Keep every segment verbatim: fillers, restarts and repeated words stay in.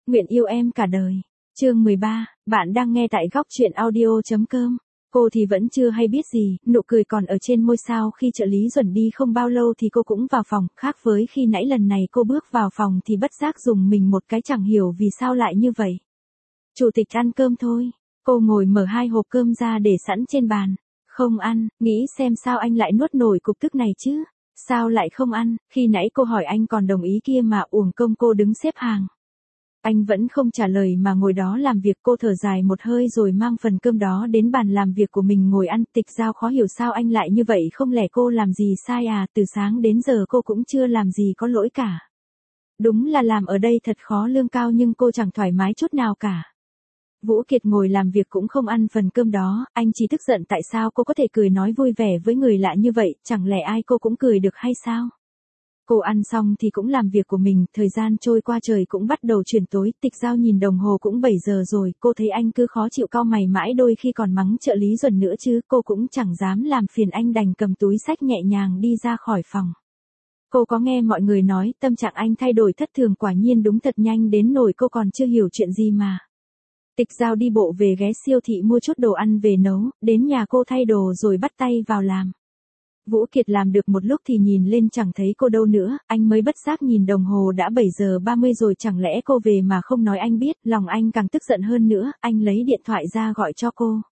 Nguyện yêu em cả đời. Chương mười ba, bạn đang nghe tại góc truyện audio.com. Cô thì vẫn chưa hay biết gì, nụ cười còn ở trên môi sao khi trợ lý Duẩn đi không bao lâu thì cô cũng vào phòng, khác với khi nãy lần này cô bước vào phòng thì bất giác dùng mình một cái chẳng hiểu vì sao lại như vậy. Chủ tịch ăn cơm thôi. Cô ngồi mở hai hộp cơm ra để sẵn trên bàn. Không ăn, nghĩ xem sao anh lại nuốt nổi cục tức này chứ. Sao lại không ăn, khi nãy cô hỏi anh còn đồng ý kia mà uổng công cô đứng xếp hàng. Anh vẫn không trả lời mà ngồi đó làm việc. Cô thở dài một hơi rồi mang phần cơm đó đến bàn làm việc của mình ngồi ăn. Tịch Giao khó hiểu sao anh lại như vậy, không lẽ cô làm gì sai à, từ sáng đến giờ cô cũng chưa làm gì có lỗi cả. Đúng là làm ở đây thật khó, lương cao nhưng cô chẳng thoải mái chút nào cả. Vũ Kiệt ngồi làm việc cũng không ăn phần cơm đó, anh chỉ tức giận tại sao cô có thể cười nói vui vẻ với người lạ như vậy, chẳng lẽ ai cô cũng cười được hay sao? Cô ăn xong thì cũng làm việc của mình, thời gian trôi qua trời cũng bắt đầu chuyển tối, Tịch Giao nhìn đồng hồ cũng bảy giờ rồi, cô thấy anh cứ khó chịu cau mày mãi, đôi khi còn mắng trợ lý Duẩn nữa chứ, cô cũng chẳng dám làm phiền anh, đành cầm túi xách nhẹ nhàng đi ra khỏi phòng. Cô có nghe mọi người nói tâm trạng anh thay đổi thất thường, quả nhiên đúng thật nhanh đến nỗi cô còn chưa hiểu chuyện gì mà. Tịch Giao đi bộ về ghé siêu thị mua chút đồ ăn về nấu, đến nhà cô thay đồ rồi bắt tay vào làm. Vũ Kiệt làm được một lúc thì nhìn lên chẳng thấy cô đâu nữa, anh mới bất giác nhìn đồng hồ đã bảy giờ ba mươi rồi, chẳng lẽ cô về mà không nói anh biết, lòng anh càng tức giận hơn nữa, anh lấy điện thoại ra gọi cho cô.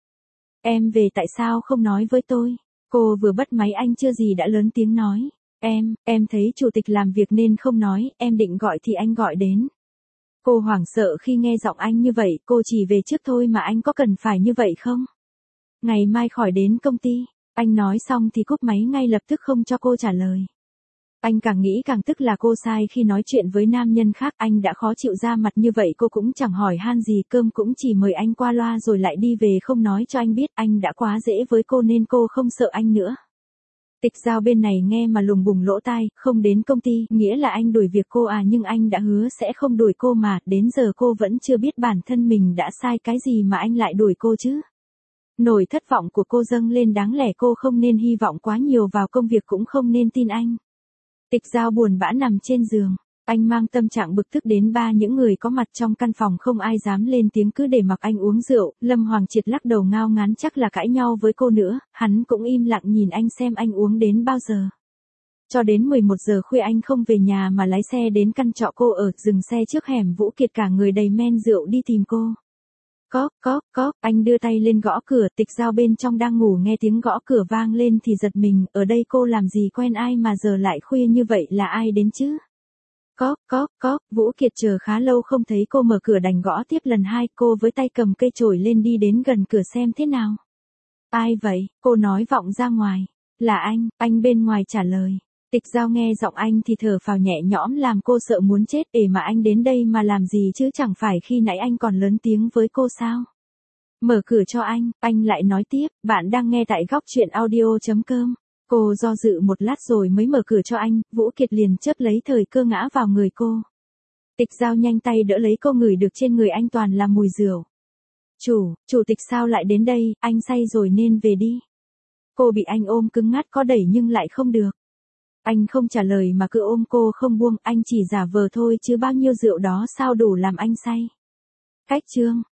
Em về tại sao không nói với tôi? Cô vừa bắt máy anh chưa gì đã lớn tiếng nói. Em, em thấy chủ tịch làm việc nên không nói, em định gọi thì anh gọi đến. Cô hoảng sợ khi nghe giọng anh như vậy, cô chỉ về trước thôi mà anh có cần phải như vậy không? Ngày mai khỏi đến công ty. Anh nói xong thì cúp máy ngay lập tức không cho cô trả lời. Anh càng nghĩ càng tức là cô sai khi nói chuyện với nam nhân khác, anh đã khó chịu ra mặt như vậy cô cũng chẳng hỏi han gì, cơm cũng chỉ mời anh qua loa rồi lại đi về không nói cho anh biết, anh đã quá dễ với cô nên cô không sợ anh nữa. Tịch Giao bên này nghe mà lùng bùng lỗ tai, không đến công ty, nghĩa là anh đuổi việc cô à, nhưng anh đã hứa sẽ không đuổi cô mà, đến giờ cô vẫn chưa biết bản thân mình đã sai cái gì mà anh lại đuổi cô chứ. Nỗi thất vọng của cô dâng lên, đáng lẽ cô không nên hy vọng quá nhiều vào công việc, cũng không nên tin anh. Tịch Giao buồn bã nằm trên giường, anh mang tâm trạng bực tức đến ba những người có mặt trong căn phòng không ai dám lên tiếng, cứ để mặc anh uống rượu. Lâm Hoàng Triệt lắc đầu ngao ngán, chắc là cãi nhau với cô nữa, hắn cũng im lặng nhìn anh xem anh uống đến bao giờ. Cho đến mười một giờ khuya anh không về nhà mà lái xe đến căn trọ cô ở, dừng xe trước hẻm Vũ Kiệt cả người đầy men rượu đi tìm cô. Có, có, có, anh đưa tay lên gõ cửa, Tịch Giao bên trong đang ngủ nghe tiếng gõ cửa vang lên thì giật mình, ở đây cô làm gì quen ai mà giờ lại khuya như vậy, là ai đến chứ? Có, có, có, Vũ Kiệt chờ khá lâu không thấy cô mở cửa đành gõ tiếp lần hai, cô với tay cầm cây chổi lên đi đến gần cửa xem thế nào. Ai vậy? Cô nói vọng ra ngoài. Là anh, anh bên ngoài trả lời. Tịch Giao nghe giọng anh thì thở phào nhẹ nhõm làm cô sợ muốn chết, ể mà anh đến đây mà làm gì chứ, chẳng phải khi nãy anh còn lớn tiếng với cô sao? Mở cửa cho anh, anh lại nói tiếp, bạn đang nghe tại góc truyện audio.com. Cô do dự một lát rồi mới mở cửa cho anh, Vũ Kiệt liền chớp lấy thời cơ ngã vào người cô. Tịch Giao nhanh tay đỡ lấy cô, ngửi được trên người anh toàn là mùi rượu. Chủ, chủ tịch sao lại đến đây, anh say rồi nên về đi. Cô bị anh ôm cứng ngắt, có đẩy nhưng lại không được. Anh không trả lời mà cứ ôm cô không buông, anh chỉ giả vờ thôi chứ bao nhiêu rượu đó sao đủ làm anh say. Cách chương.